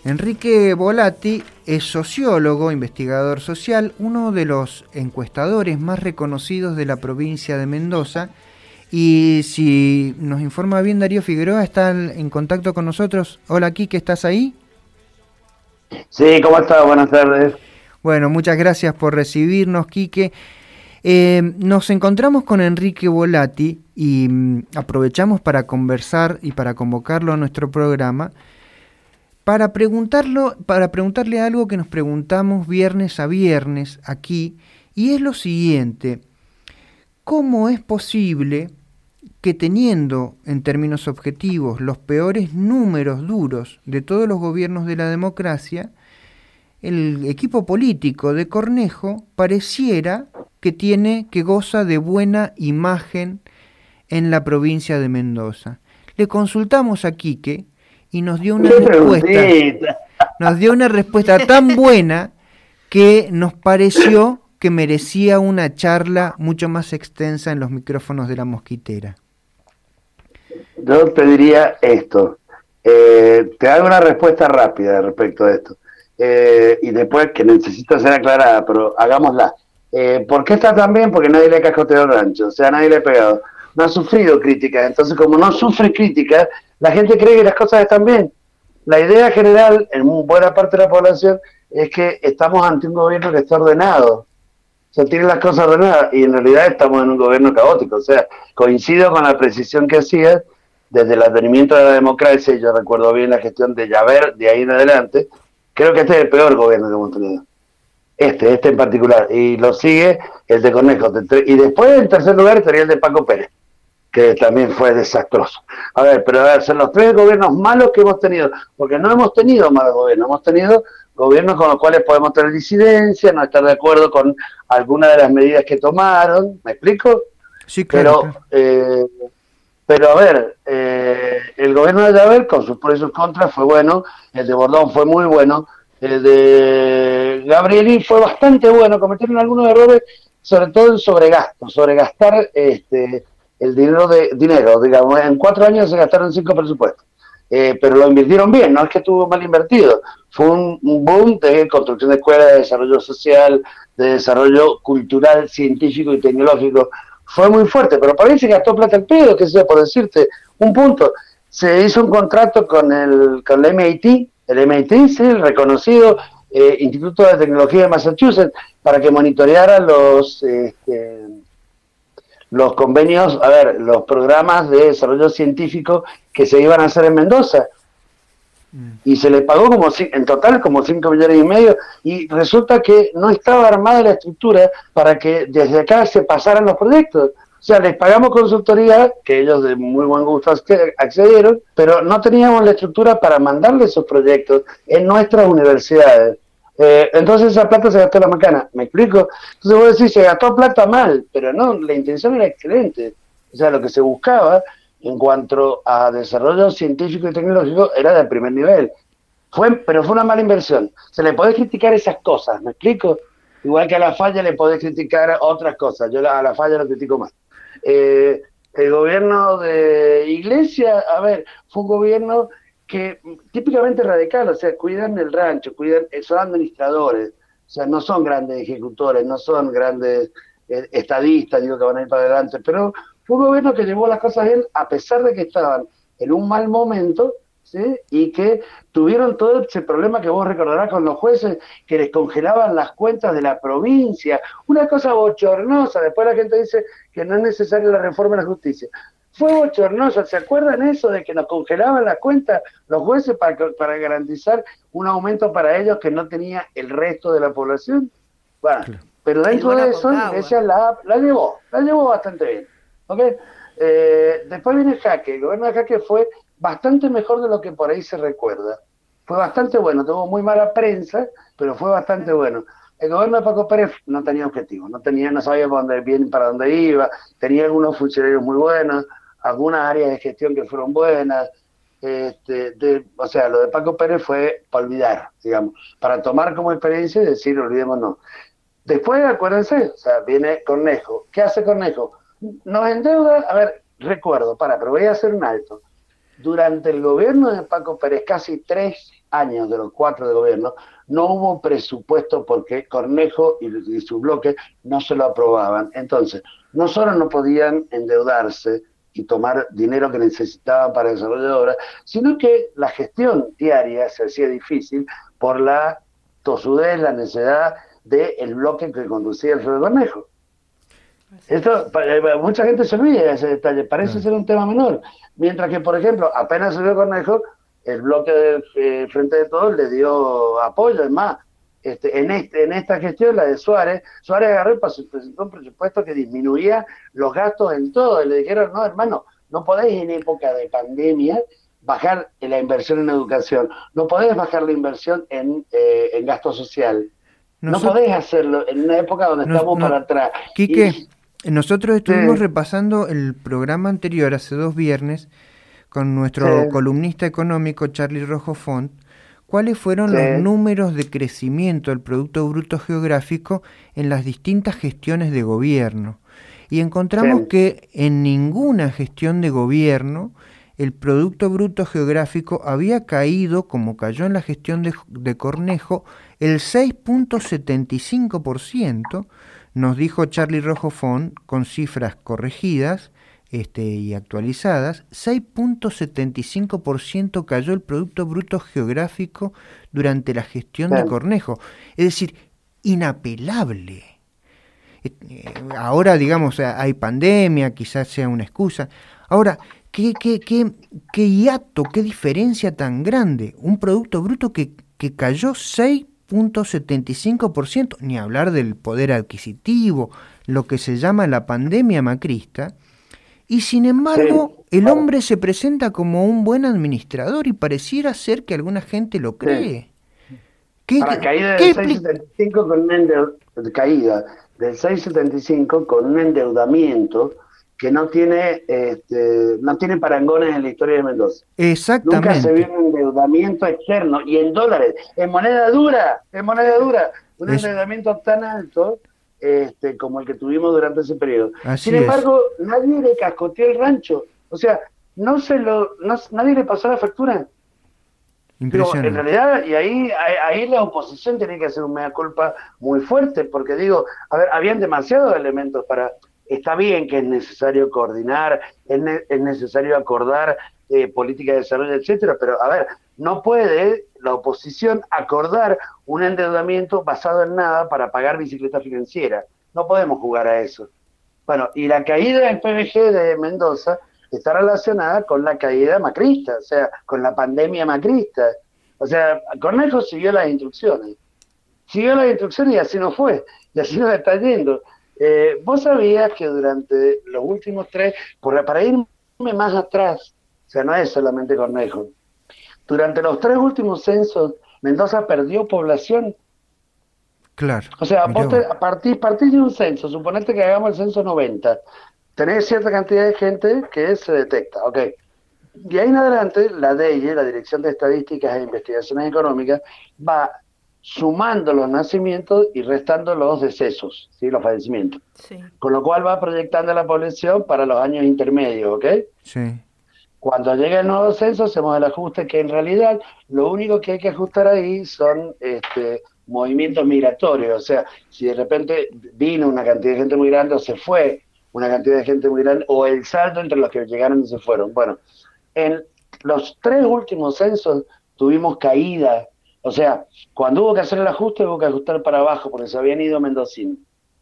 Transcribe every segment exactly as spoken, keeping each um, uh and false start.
Enrique Volati es sociólogo, investigador social, uno de los encuestadores más reconocidos de la provincia de Mendoza. Y si nos informa bien, Darío Figueroa está en contacto con nosotros. Hola, Quique, ¿estás ahí? Sí, ¿cómo estás? Buenas tardes. Bueno, muchas gracias por recibirnos, Quique. Eh, nos encontramos con Enrique Volati y mm, aprovechamos para conversar y para convocarlo a nuestro programa para preguntarlo, para preguntarle algo que nos preguntamos viernes a viernes aquí, y es lo siguiente: ¿cómo es posible que, teniendo en términos objetivos los peores números duros de todos los gobiernos de la democracia, el equipo político de Cornejo pareciera que tiene, que goza de buena imagen en la provincia de Mendoza? Le consultamos a Quique y nos dio una ¡Qué respuesta, preguntita! nos dio una respuesta tan buena que nos pareció que merecía una charla mucho más extensa en los micrófonos de La Mosquitera. Yo te diría esto. Eh, te hago una respuesta rápida respecto a esto. Eh, y después, que necesito ser aclarada, pero hagámosla. Eh, ¿Por qué está tan bien? Porque nadie le ha cascoteado el rancho, o sea, nadie le ha pegado. No ha sufrido críticas, entonces como no sufre críticas, la gente cree que las cosas están bien. La idea general, en buena parte de la población, es que estamos ante un gobierno que está ordenado. O sea, tiene las cosas ordenadas, y en realidad estamos en un gobierno caótico. O sea, coincido con la precisión que hacías desde el advenimiento de la democracia, y yo recuerdo bien la gestión de Llaver de ahí en adelante. Creo que este es el peor gobierno que hemos tenido. Este, este en particular. Y lo sigue el de Cornejo. Y después, en tercer lugar, estaría el de Paco Pérez, que también fue desastroso. A ver, pero a ver, son los tres gobiernos malos que hemos tenido, porque no hemos tenido malos gobiernos, hemos tenido gobiernos con los cuales podemos tener disidencia, no estar de acuerdo con alguna de las medidas que tomaron, ¿me explico? Sí, claro, Pero, claro. eh, pero a ver, eh, el gobierno de Llaver, con sus pros y sus contras, fue bueno, el de Bordón fue muy bueno, el de Gabrielí fue bastante bueno, cometieron algunos errores, sobre todo en sobregasto, sobregastar este el dinero de dinero, digamos, en cuatro años se gastaron cinco presupuestos, eh, pero lo invirtieron bien, no es que estuvo mal invertido, fue un, un boom de construcción de escuelas, de desarrollo social, de desarrollo cultural, científico y tecnológico. Fue muy fuerte, pero por ahí se gastó plata al pedo, que sea, por decirte un punto. Se hizo un contrato con el, con el M I T, el M I T, sí, el reconocido eh, Instituto de Tecnología de Massachusetts, para que monitoreara los, este, los convenios, a ver, los programas de desarrollo científico que se iban a hacer en Mendoza. Y se le pagó como en total como cinco millones y medio, y resulta que no estaba armada la estructura para que desde acá se pasaran los proyectos. O sea, les pagamos consultoría, que ellos de muy buen gusto accedieron, pero no teníamos la estructura para mandarle esos proyectos en nuestras universidades. Eh, entonces esa plata se gastó en la macana, ¿me explico? Entonces vos decís, se gastó plata mal, pero no, la intención era excelente. O sea, lo que se buscaba en cuanto a desarrollo científico y tecnológico era del primer nivel. Fue, pero fue una mala inversión. Se le podés criticar esas cosas, ¿me explico? Igual que a la falla le podés criticar otras cosas. Yo a la falla lo critico más. Eh, el gobierno de Iglesia, a ver, fue un gobierno que típicamente radical, o sea, cuidan el rancho, cuidan, son administradores, o sea, no son grandes ejecutores, no son grandes eh, estadistas, digo, que van a ir para adelante, pero fue un gobierno que llevó las cosas bien a pesar de que estaban en un mal momento, ¿sí? Y que tuvieron todo ese problema que vos recordarás con los jueces, que les congelaban las cuentas de la provincia, una cosa bochornosa. Después la gente dice que no es necesaria la reforma de la justicia. Fue bochornosa, ¿se acuerdan eso de que nos congelaban las cuentas los jueces para, para garantizar un aumento para ellos que no tenía el resto de la población? Bueno, claro. Pero dentro de eso, la Iglesia la, la llevó, la llevó bastante bien. ¿Okay? Eh, después viene Jaque. El gobierno de Jaque fue bastante mejor de lo que por ahí se recuerda. Fue bastante bueno, tuvo muy mala prensa, pero fue bastante bueno. El gobierno de Paco Pérez no tenía objetivo, no tenía, no sabía para dónde, bien para dónde iba, tenía algunos funcionarios muy buenos, algunas áreas de gestión que fueron buenas. Este, de, o sea, lo de Paco Pérez fue para olvidar, digamos, para tomar como experiencia y decir, olvidémonos. Después, acuérdense, o sea, viene Cornejo. ¿Qué hace Cornejo? Nos endeuda, a ver, recuerdo, para, pero voy a hacer un alto. Durante el gobierno de Paco Pérez, casi tres años de los cuatro de gobierno, no hubo presupuesto porque Cornejo y, y su bloque no se lo aprobaban. Entonces, no solo no podían endeudarse y tomar dinero que necesitaban para el desarrollo de obras, sino que la gestión diaria se hacía difícil por la tosudez, la necesidad del bloque que conducía el Alfredo Cornejo. Esto, mucha gente se olvida de ese detalle, parece Claro. ser un tema menor. Mientras que, por ejemplo, apenas salió Cornejo, el bloque del eh, Frente de Todos le dio apoyo. Es más, este, en, este, en esta gestión, la de Suárez, Suárez agarró y presentó un presupuesto que disminuía los gastos en todo. Y le dijeron, no, hermano, no podéis en época de pandemia bajar la inversión en educación, no podés bajar la inversión en, eh, en gasto social. No Nosotros, podés hacerlo en una época donde nos, estamos no, para atrás. Quique, Y, nosotros sí, estuvimos repasando el programa anterior hace dos viernes con sí, nuestro columnista económico Charlie Rojo Font, cuáles fueron sí, los números de crecimiento del Producto Bruto Geográfico en las distintas gestiones de gobierno. Y encontramos sí, que en ninguna gestión de gobierno el Producto Bruto Geográfico había caído, como cayó en la gestión de, de Cornejo, el seis punto setenta y cinco por ciento, nos dijo Charlie Rojo Font, con cifras corregidas, este, y actualizadas, seis punto setenta y cinco por ciento cayó el Producto Bruto Geográfico durante la gestión sí, de Cornejo. Es decir, inapelable. Eh, Ahora, digamos, hay pandemia, quizás sea una excusa. Ahora, ¿qué, qué, qué, qué hiato, qué diferencia tan grande? Un Producto Bruto que, que cayó seis punto setenta y cinco por ciento, ni hablar del poder adquisitivo, lo que se llama la pandemia macrista. Y sin sí, embargo, el bueno, hombre se presenta como un buen administrador y pareciera ser que alguna gente lo sí. cree. ¿Qué, Para qué, caída qué del expli- seis coma setenta y cinco con un endeu- caída del seis coma setenta y cinco con un endeudamiento que no tiene este, no tiene parangones en la historia de Mendoza. Nunca se vio Exactamente. un endeudamiento externo y en dólares, en moneda dura, en moneda dura, un Es, endeudamiento tan alto este, como el que tuvimos durante ese periodo. Sin así es. embargo, nadie le cascoteó el rancho, o sea, no se lo, no, nadie le pasó la factura. Digo, en Impresionante. realidad, y ahí, ahí, ahí la oposición tiene que hacer un mea culpa muy fuerte, porque digo, a ver, habían demasiados elementos para, está bien que es necesario coordinar, es, ne es necesario acordar eh, política de desarrollo, etcétera, pero a ver, no puede la oposición acordar un endeudamiento basado en nada para pagar bicicleta financiera. No podemos jugar a eso. Bueno, y la caída del P B G de Mendoza está relacionada con la caída macrista, o sea, con la pandemia macrista. O sea, Cornejo siguió las instrucciones. Siguió las instrucciones y así no fue. Y así nos está yendo. Eh, Vos sabías que durante los últimos tres, por, para irme más atrás, o sea, no es solamente Cornejo, durante los tres últimos censos, Mendoza perdió población. Claro. O sea, Mirá vos vos. te, a partir, partir de un censo, suponete que hagamos el censo noventa, tenés cierta cantidad de gente que se detecta, ok. De ahí en adelante, la D E I E, la Dirección de Estadísticas e Investigaciones Económicas, va sumando los nacimientos y restando los decesos, ¿sí? Los fallecimientos. Sí. Con lo cual va proyectando la población para los años intermedios, ¿ok? Sí. Cuando llegue el nuevo censo, hacemos el ajuste que en realidad lo único que hay que ajustar ahí son este, movimientos migratorios. O sea, si de repente vino una cantidad de gente muy grande o se fue una cantidad de gente muy grande, o el saldo entre los que llegaron y se fueron. Bueno, en los tres últimos censos tuvimos caída. O sea, cuando hubo que hacer el ajuste, hubo que ajustar para abajo porque se habían ido mendocinos.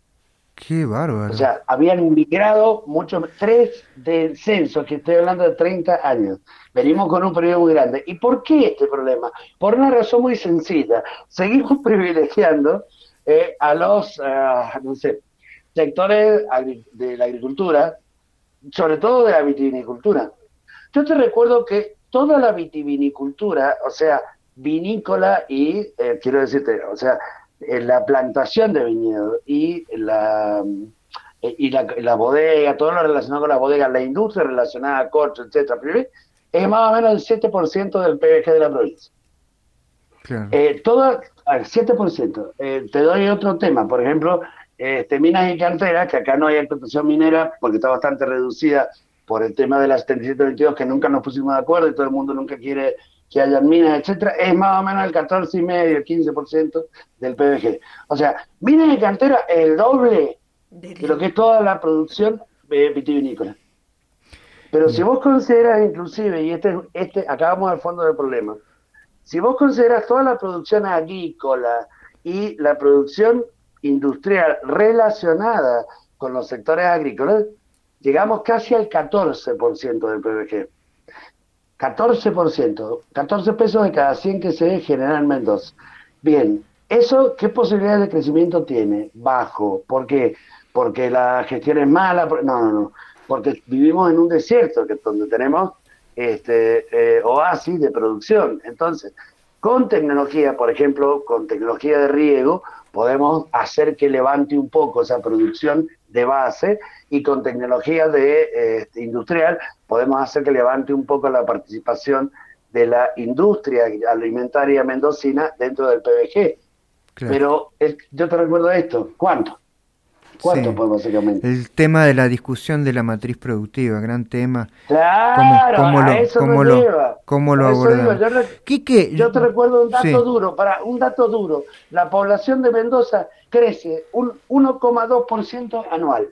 Qué O bárbaro. sea, habían migrado muchos, tres del censo, que estoy hablando de treinta años. Venimos con un periodo muy grande. ¿Y por qué este problema? Por una razón muy sencilla. Seguimos privilegiando eh, a los, uh, no sé, sectores de la agricultura, sobre todo de la vitivinicultura. Yo te recuerdo que toda la vitivinicultura, o sea, vinícola y, eh, quiero decirte, o sea, en la plantación de viñedo y la y la, la bodega, todo lo relacionado con la bodega, la industria relacionada a corcho, etcétera, es más o menos el siete por ciento del P B G de la provincia. Claro. Eh, todo, al siete por ciento. Eh, te doy otro tema, por ejemplo, este, minas y canteras, que acá no hay explotación minera porque está bastante reducida por el tema de la setenta y siete veintidós, que nunca nos pusimos de acuerdo y todo el mundo nunca quiere que hayan minas, etcétera, es más o menos el catorce y medio, quince por ciento del P B G. O sea, minas de cantera es el doble de lo que es toda la producción eh, vitivinícola. Pero si Bien, vos consideras inclusive, y este, este, acá vamos al fondo del problema, si vos consideras toda la producción agrícola y la producción industrial relacionada con los sectores agrícolas, llegamos casi al catorce por ciento del P B G. catorce por ciento, catorce pesos de cada cien que se genera en Mendoza. Bien, ¿eso qué posibilidades de crecimiento tiene? Bajo. ¿Por qué? Porque la gestión es mala. No, no, no. Porque vivimos en un desierto, que es donde tenemos este eh, oasis de producción. Entonces, con tecnología, por ejemplo, con tecnología de riego, podemos hacer que levante un poco esa producción de base, y con tecnología de eh, industrial podemos hacer que levante un poco la participación de la industria alimentaria mendocina dentro del P B G. claro. Pero es, yo te recuerdo esto, ¿cuánto? ¿Cuánto Sí. podemos básicamente? El tema de la discusión de la matriz productiva, gran tema. ¿Cómo, Claro, cómo a lo, eso nos cómo lo, lleva. cómo lo Por eso digo, abordamos? yo, re- Quique, yo te recuerdo un dato sí, duro, para un dato duro, la población de Mendoza crece un uno coma dos por ciento anual.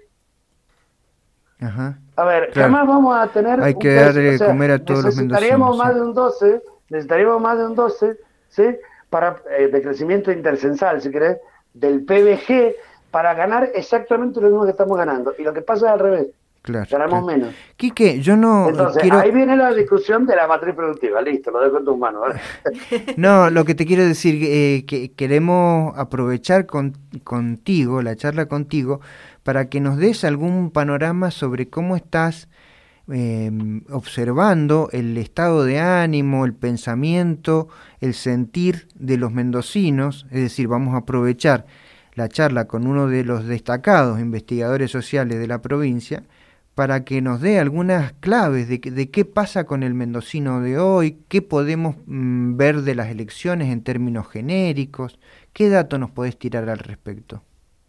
ajá, A ver, claro. jamás vamos a tener Hay un que crece, darle o de sea, comer a todos los necesitaríamos mendocinos, sí. más de un doce, necesitaríamos más de un doce, ¿sí? Para, eh, de crecimiento intercensal, si querés, del P B G, para ganar exactamente lo mismo que estamos ganando. Y lo que pasa es al revés, Claro, ganamos claro. menos. Quique, yo no eh, Entonces, quiero, ahí viene la discusión de la matriz productiva, listo, lo dejo en tus manos, ¿vale? no, lo que te quiero decir, eh, que queremos aprovechar con- contigo, la charla contigo, para que nos des algún panorama sobre cómo estás eh, observando el estado de ánimo, el pensamiento, el sentir de los mendocinos. Es decir, vamos a aprovechar la charla con uno de los destacados investigadores sociales de la provincia para que nos dé algunas claves de, que- de qué pasa con el mendocino de hoy, qué podemos mm, ver de las elecciones en términos genéricos, qué dato nos podés tirar al respecto.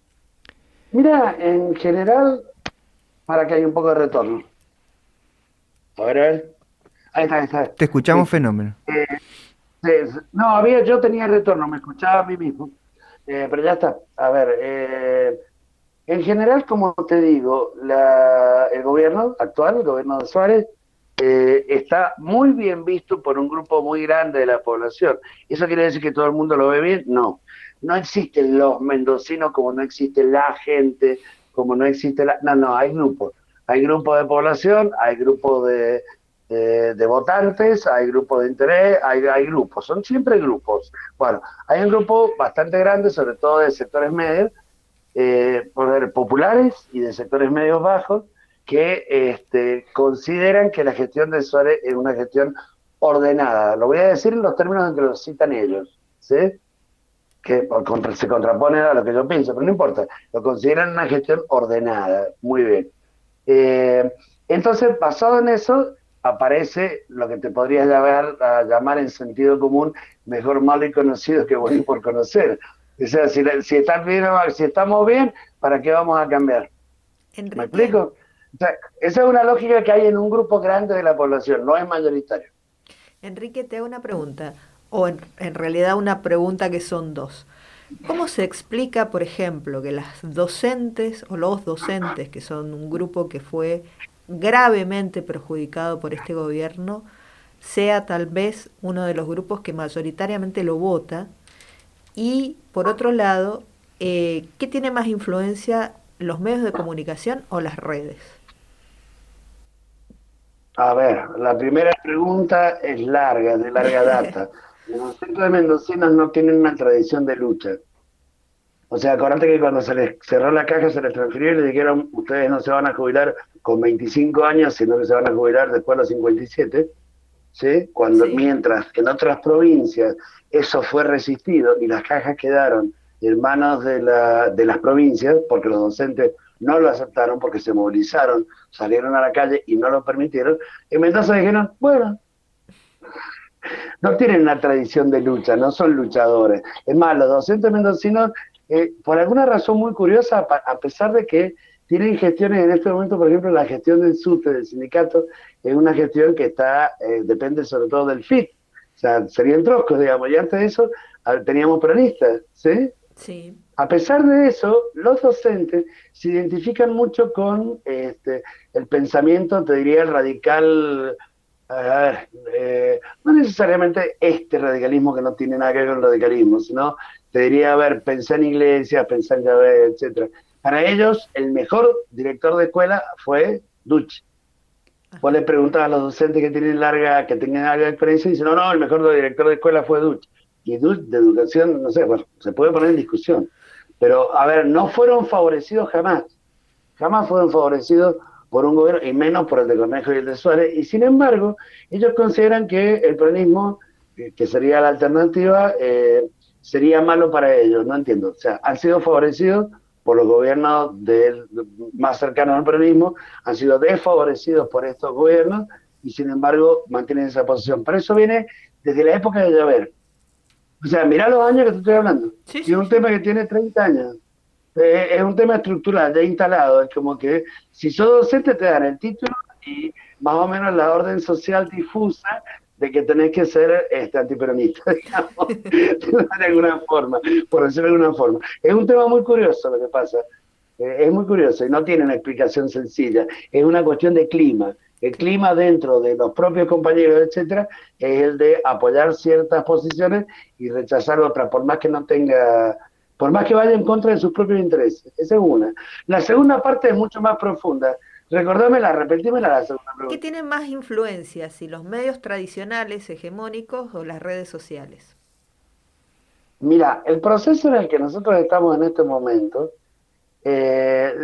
Mira, en general, para que haya un poco de retorno. A ver, a ver. Ahí está, ahí está. Te escuchamos Listo. fenómeno. Eh, sí, no, había, yo tenía retorno, me escuchaba a mí mismo. Eh, pero ya está. A ver, eh, en general, como te digo, la, el gobierno actual, el gobierno de Suárez, eh, está muy bien visto por un grupo muy grande de la población. ¿Eso quiere decir que todo el mundo lo ve bien? No. No existen los mendocinos como no existe la gente, como no existe la... No, no, hay grupos. Hay grupos de población, hay grupos de, de, de votantes, hay grupos de interés, hay, hay grupos. Son siempre grupos. Bueno, hay un grupo bastante grande, sobre todo de sectores medios, eh, poder populares y de sectores medios bajos, que este, consideran que la gestión de Suárez es una gestión ordenada. Lo voy a decir en los términos en que lo citan ellos, ¿sí? Que contra, se contrapone a lo que yo pienso, pero no importa. Lo consideran una gestión ordenada. Muy bien. Eh, entonces, basado en eso, aparece lo que te podrías llamar, a llamar en sentido común, mejor malo y conocido que bueno por conocer. O sea, si, si, están bien, si estamos bien, ¿para qué vamos a cambiar? ¿Me Enrique, explico? O sea, esa es una lógica que hay en un grupo grande de la población, no es mayoritario. Enrique, te hago una pregunta, o en, en realidad una pregunta que son dos. ¿Cómo se explica, por ejemplo, que las docentes o los docentes, que son un grupo que fue gravemente perjudicado por este gobierno, sea tal vez uno de los grupos que mayoritariamente lo vota? Y por otro lado, eh, ¿qué tiene más influencia, los medios de comunicación o las redes? A ver, la primera pregunta es larga, de larga data. Los centros de mendocinos no tienen una tradición de lucha. O sea, acordate que cuando se les cerró la caja, se les transfirió y les dijeron, ustedes no se van a jubilar con veinticinco años, sino que se van a jubilar después de los cincuenta y siete, ¿sí? Cuando, Sí. mientras que en otras provincias eso fue resistido y las cajas quedaron en manos de, la, de las provincias, porque los docentes no lo aceptaron, porque se movilizaron, salieron a la calle y no lo permitieron, en Mendoza dijeron, bueno, no tienen una tradición de lucha, no son luchadores. Es más, los docentes mendocinos, eh, por alguna razón muy curiosa, a pesar de que tienen gestiones en este momento, por ejemplo, la gestión del SUTE, del sindicato, es una gestión que está, eh, depende sobre todo del F I T, sea, serían troscos, digamos, y antes de eso a ver, teníamos peronistas, ¿sí? Sí. A pesar de eso, los docentes se identifican mucho con este, el pensamiento, te diría, el radical, a ver, eh, no necesariamente este radicalismo que no tiene nada que ver con el radicalismo, sino te diría, a ver, pensar en iglesias, pensar en Yahvé, etcétera. Para ellos, el mejor director de escuela fue Duch. Vos le preguntabas a los docentes que tienen larga, que tengan larga experiencia y dicen, no, no, el mejor director de escuela fue Duch. Y Duch de educación, no sé, bueno, se puede poner en discusión. Pero, a ver, no fueron favorecidos jamás. Jamás fueron favorecidos por un gobierno, y menos por el de Cornejo y el de Suárez. Y sin embargo, ellos consideran que el peronismo, eh, que sería la alternativa, eh, sería malo para ellos. No entiendo. O sea, han sido favorecidos por los gobiernos del, más cercanos al peronismo, han sido desfavorecidos por estos gobiernos, y sin embargo mantienen esa posición. Pero eso viene desde la época de Llaver. O sea, mirá los años que te estoy hablando. Sí, Y sí, es un sí. tema que tiene treinta años. Eh, es un tema estructural, ya instalado. Es como que si sos docente te dan el título y más o menos la orden social difusa de que tenés que ser este, antiperonista, digamos, de alguna forma, por decirlo de alguna forma. Es un tema muy curioso lo que pasa. Eh, es muy curioso y no tiene una explicación sencilla. Es una cuestión de clima. El clima dentro de los propios compañeros, etcétera, es el de apoyar ciertas posiciones y rechazar otras, por más que no tenga, por más que vaya en contra de sus propios intereses. Esa es una. La segunda parte es mucho más profunda. Recordámela, repetímela la segunda ¿Qué pregunta. tienen más influencia, si los medios tradicionales, hegemónicos o las redes sociales? Mira, el proceso en el que nosotros estamos en este momento eh,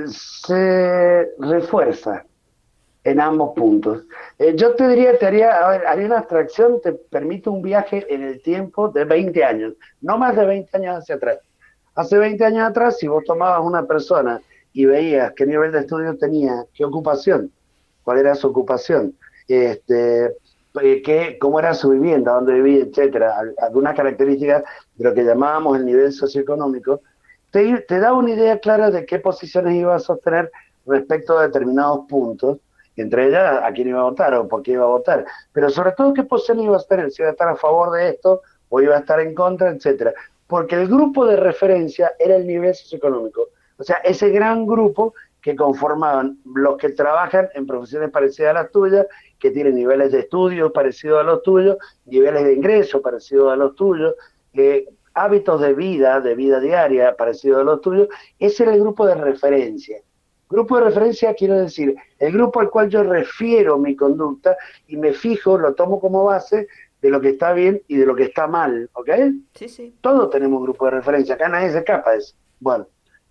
se refuerza en ambos puntos. Eh, yo te diría, te haría, a ver, haría una abstracción, te permite un viaje en el tiempo de veinte años, no más de veinte años hacia atrás. Hace veinte años atrás, si vos tomabas una persona y veías qué nivel de estudio tenía, qué ocupación, cuál era su ocupación, este, eh, qué, cómo era su vivienda, dónde vivía, etcétera, al- algunas características de lo que llamábamos el nivel socioeconómico, te, te da una idea clara de qué posiciones iba a sostener respecto a determinados puntos, entre ellas a quién iba a votar o por qué iba a votar, pero sobre todo qué posición iba a tener, si iba a estar a favor de esto o iba a estar en contra, etcétera. Porque el grupo de referencia era el nivel socioeconómico, o sea, ese gran grupo que conformaban los que trabajan en profesiones parecidas a las tuyas, que tienen niveles de estudio parecidos a los tuyos, niveles de ingreso parecidos a los tuyos, eh, hábitos de vida, de vida diaria parecidos a los tuyos. Ese era el grupo de referencia. Grupo de referencia quiero decir, el grupo al cual yo refiero mi conducta y me fijo, lo tomo como base de lo que está bien y de lo que está mal, ¿ok? Sí, sí. Todos tenemos un grupo de referencia, acá nadie se escapa de eso. Bueno,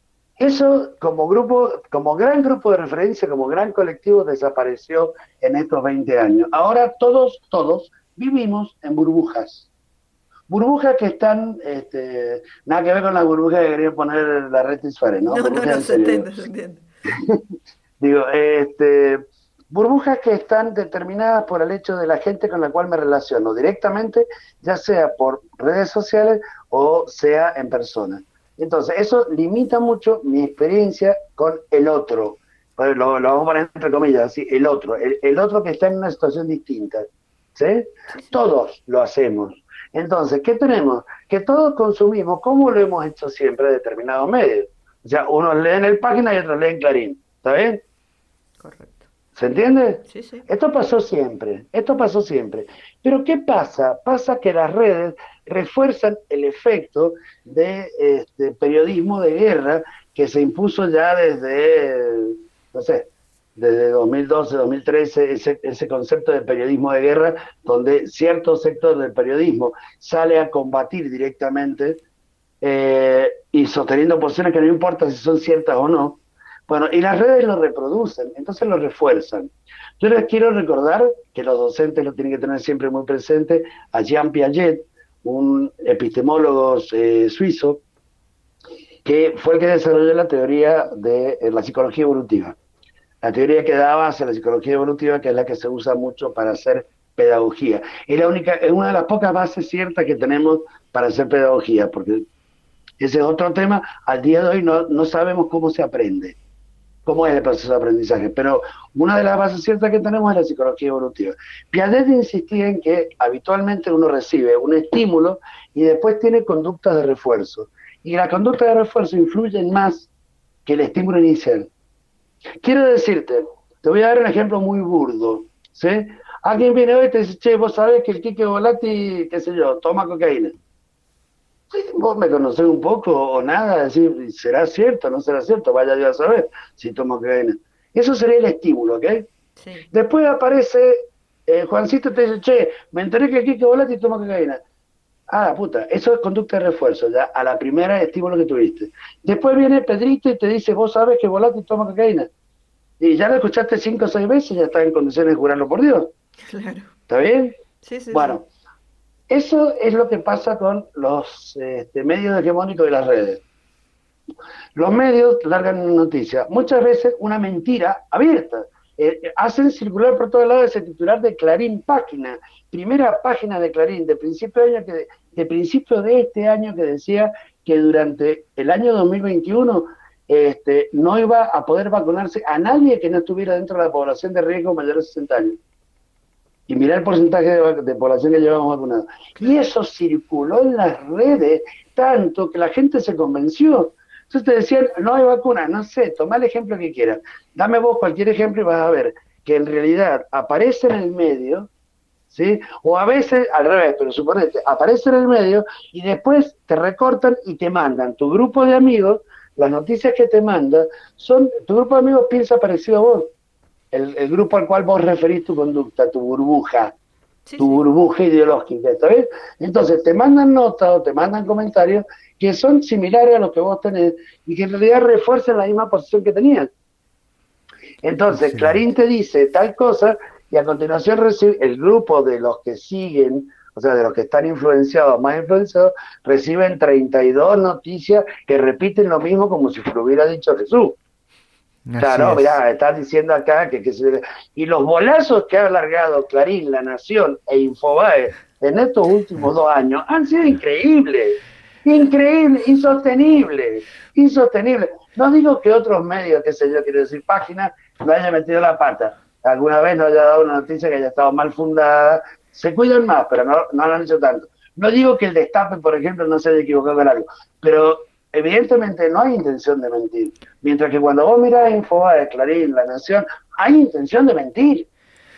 eso como grupo, como gran grupo de referencia, como gran colectivo desapareció en estos veinte años. Ahora todos, todos vivimos en burbujas. Burbujas que están, este, nada que ver con las burbujas que querían poner la red Suárez, ¿no? No, no, Burbujas no, en se serio. entiende, se entiende. Digo, este, burbujas que están determinadas por el hecho de la gente con la cual me relaciono directamente, ya sea por redes sociales o sea en persona. Entonces, eso limita mucho mi experiencia con el otro. Pues Lo, lo vamos a poner entre comillas, así, el otro, el, el otro que está en una situación distinta. ¿Sí? Sí, sí. Todos lo hacemos. Entonces, ¿qué tenemos? Que todos consumimos, como lo hemos hecho siempre, determinados medios. O sea, unos leen el Página y otros leen Clarín. ¿Está bien? Correcto. ¿Se entiende? Sí, sí. Esto pasó siempre, esto pasó siempre. Pero ¿qué pasa? Pasa que las redes refuerzan el efecto de este periodismo de guerra que se impuso ya desde, no sé, desde dos mil doce, dos mil trece, ese, ese concepto de periodismo de guerra, donde cierto sector del periodismo sale a combatir directamente eh, y sosteniendo posiciones que no importa si son ciertas o no. Bueno, y las redes lo reproducen, entonces lo refuerzan. Yo les quiero recordar que los docentes lo tienen que tener siempre muy presente a Jean Piaget, un epistemólogo eh, suizo, que fue el que desarrolló la teoría de eh, la psicología evolutiva. La teoría que daba hacia la psicología evolutiva, que es la que se usa mucho para hacer pedagogía. Es la única, es una de las pocas bases ciertas que tenemos para hacer pedagogía, porque ese es otro tema. Al día de hoy no, no sabemos cómo se aprende. cómo es el proceso de aprendizaje. Pero una de las bases ciertas que tenemos es la psicología evolutiva. Piaget insistía en que habitualmente uno recibe un estímulo y después tiene conductas de refuerzo. Y la conducta de refuerzo influye más que el estímulo inicial. Quiero decirte, te voy a dar un ejemplo muy burdo, ¿sí? Alguien viene hoy y te dice, che, vos sabés que el Quique Volatti, qué sé yo, toma cocaína. Sí, vos me conocés un poco o nada, decir, ¿será cierto o no será cierto? Vaya Dios a saber si toma cocaína. Eso sería el estímulo, ¿ok? Sí. Después aparece eh, Juancito y te dice, che, me enteré que el Quique Volatti toma cocaína. Ah, puta, eso es conducta de refuerzo, ya, a la primera estímulo que tuviste. Después viene Pedrito y te dice, vos sabés que Volatti toma cocaína. Y ya lo escuchaste cinco o seis veces y ya estás en condiciones de jurarlo por Dios. Claro. ¿Está bien? Sí, sí, Bueno, sí. eso es lo que pasa con los este, medios hegemónicos de las redes. Los medios largan noticias, muchas veces una mentira abierta. Eh, eh, hacen circular por todos lados ese titular de Clarín Página, primera página de Clarín, de principio de año que, de principio de este año, que decía que durante el año dos mil veintiuno este, no iba a poder vacunarse a nadie que no estuviera dentro de la población de riesgo mayor de sesenta años. Y mirá el porcentaje de, de población que llevamos vacunada. Y eso circuló en las redes tanto que la gente se convenció. Entonces te decían, no hay vacuna, no sé, toma el ejemplo que quieras. Dame vos cualquier ejemplo y vas a ver que en realidad aparece en el medio, ¿sí? O a veces, al revés, pero suponete, aparece en el medio y después te recortan y te mandan tu grupo de amigos, las noticias que te mandan, son, tu grupo de amigos piensa parecido a vos. El, el grupo al cual vos referís tu conducta, tu burbuja, Sí, tu sí. burbuja ideológica, ¿está bien? Entonces te mandan notas o te mandan comentarios que son similares a los que vos tenés y que en realidad refuerzan la misma posición que tenías. Entonces Excelente. Clarín te dice tal cosa y a continuación recibe el grupo de los que siguen, o sea, de los que están influenciados, más influenciados, reciben treinta y dos noticias que repiten lo mismo como si lo hubiera dicho Jesús. Así Claro, es. mirá, estás diciendo acá que, que se... Y los bolazos que ha alargado Clarín, La Nación e Infobae en estos últimos dos años han sido increíbles, increíbles, insostenibles, insostenibles. No digo que otros medios, qué sé yo, quiero decir, páginas, no hayan metido la pata. Alguna vez no haya dado una noticia que haya estado mal fundada. Se cuidan más, pero no, no lo han hecho tanto. No digo que el Destape, por ejemplo, no se haya equivocado en algo, pero evidentemente no hay intención de mentir. Mientras que cuando vos mirás Infobae, Clarín, La Nación, hay intención de mentir.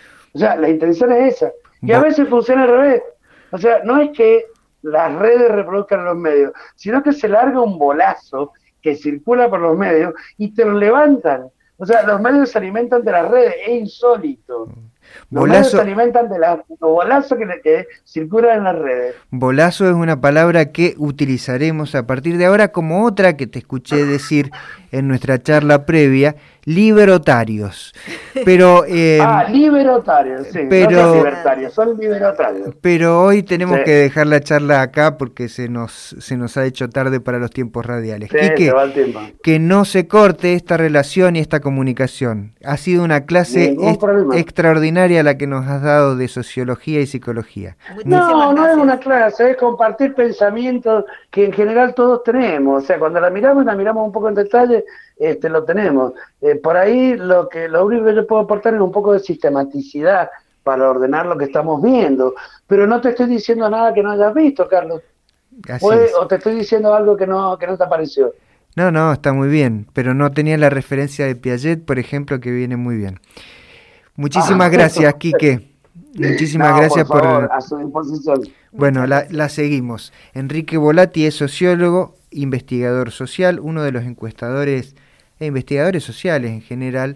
O sea, la intención es esa. Y a Bo- veces funciona al revés. O sea, no es que las redes reproduzcan los medios, sino que se larga un bolazo que circula por los medios y te lo levantan. O sea, los medios se alimentan de las redes, es insólito. Los medios se Bolazo, alimentan de la- los bolazos que, que circulan en las redes. bolazo es una palabra que utilizaremos a partir de ahora como otra que te escuché decir en nuestra charla previa, libertarios. Pero, eh, Ah, libertarios, sí, pero- no son libertarios, son libertarios. pero hoy tenemos Sí. que dejar la charla acá porque se nos, se nos ha hecho tarde para los tiempos radiales. Sí, Quique, se va el tiempo. que no se corte esta relación y esta comunicación. Ha sido una clase Ningún est- problema. extraordinaria la que nos has dado de sociología y psicología. Muchísimas No, no es gracias. una clase, es compartir pensamientos que en general todos tenemos. O sea, cuando la miramos y la miramos un poco en detalle, este, lo tenemos. Eh, por ahí lo que lo único que yo puedo aportar es un poco de sistematicidad para ordenar lo que estamos viendo. Pero no te estoy diciendo nada que no hayas visto, Carlos. Así O, es. o te estoy diciendo algo que no, que no te pareció. No, no, está muy bien, pero no tenía la referencia de Piaget, por ejemplo, que viene muy bien. Muchísimas Ah, gracias, Quique. Muchísimas no, gracias por favor, por... a su disposición. Bueno, Muchas la, gracias. la seguimos. Enrique Volatti es sociólogo, investigador social, uno de los encuestadores e investigadores sociales en general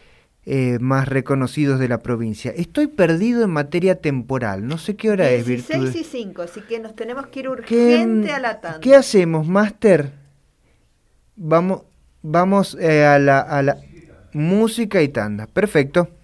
eh, más reconocidos de la provincia. Estoy perdido en materia temporal, no sé qué hora es, dieciséis Virtud. y cinco, así que nos tenemos que ir ¿Qué, urgente a la tanda. ¿Qué hacemos, Máster? Vamos, vamos eh, a, la, a la música y tanda. Perfecto.